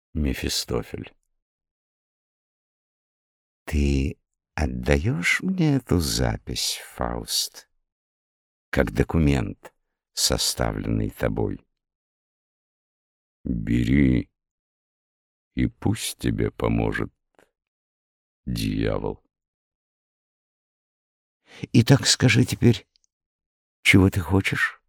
Мефистофель. Ты отдаешь мне эту запись, Фауст, как документ, составленный тобой? Бери, и пусть тебе поможет дьявол. Итак, скажи теперь, чего ты хочешь?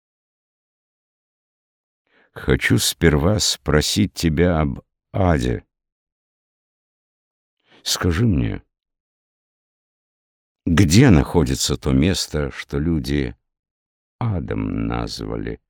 Хочу сперва спросить тебя об аде. Скажи мне, где находится то место, что люди адом назвали?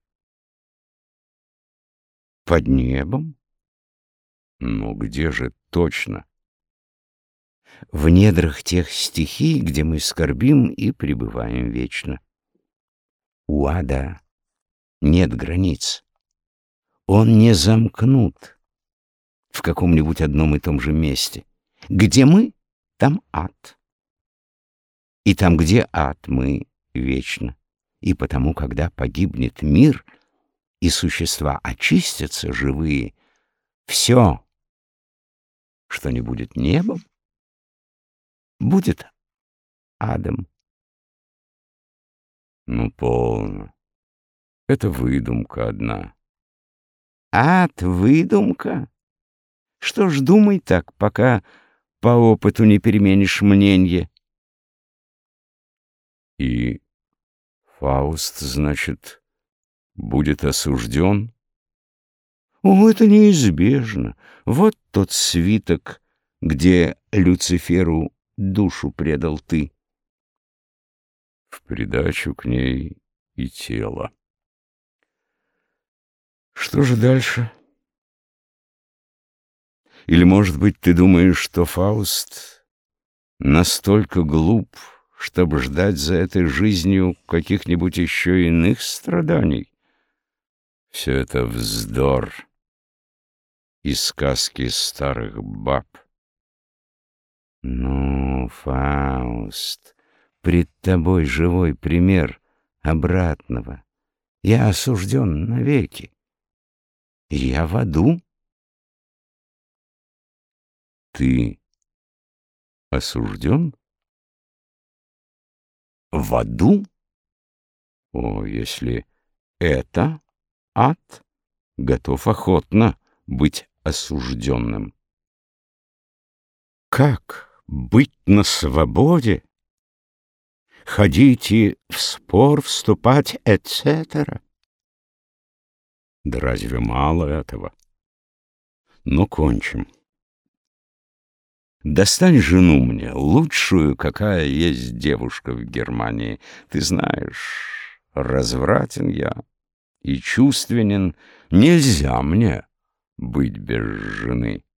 Под небом? Ну где же точно? В недрах тех стихий, где мы скорбим и пребываем вечно. У ада нет границ. Он не замкнут в каком-нибудь одном и том же месте. Где мы, там ад. И там, где ад, мы вечно. И потому, когда погибнет мир, и существа очистятся живые, все, что не будет небом, будет адом. Ну, полно. Это выдумка одна. Ад — выдумка? Что ж, думай так, пока по опыту не переменишь мненье. И Фауст, значит, будет осужден? О, это неизбежно. Вот тот свиток, где Люциферу душу предал ты. В придачу к ней и тело. Что же дальше? Или, может быть, ты думаешь, что Фауст настолько глуп, чтобы ждать за этой жизнью каких-нибудь еще иных страданий? Все это вздор и сказки старых баб. Ну, Фауст, пред тобой живой пример обратного. Я осужден навеки. Я в аду. Ты осужден? В аду? О, если это ад, готов охотно быть осужденным. Как быть на свободе? Ходить и в спор вступать, etc. Да разве мало этого? Но кончим. Достань жену мне, лучшую, какая есть девушка в Германии. Ты знаешь, развратен я и чувственен. Нельзя мне быть без жены.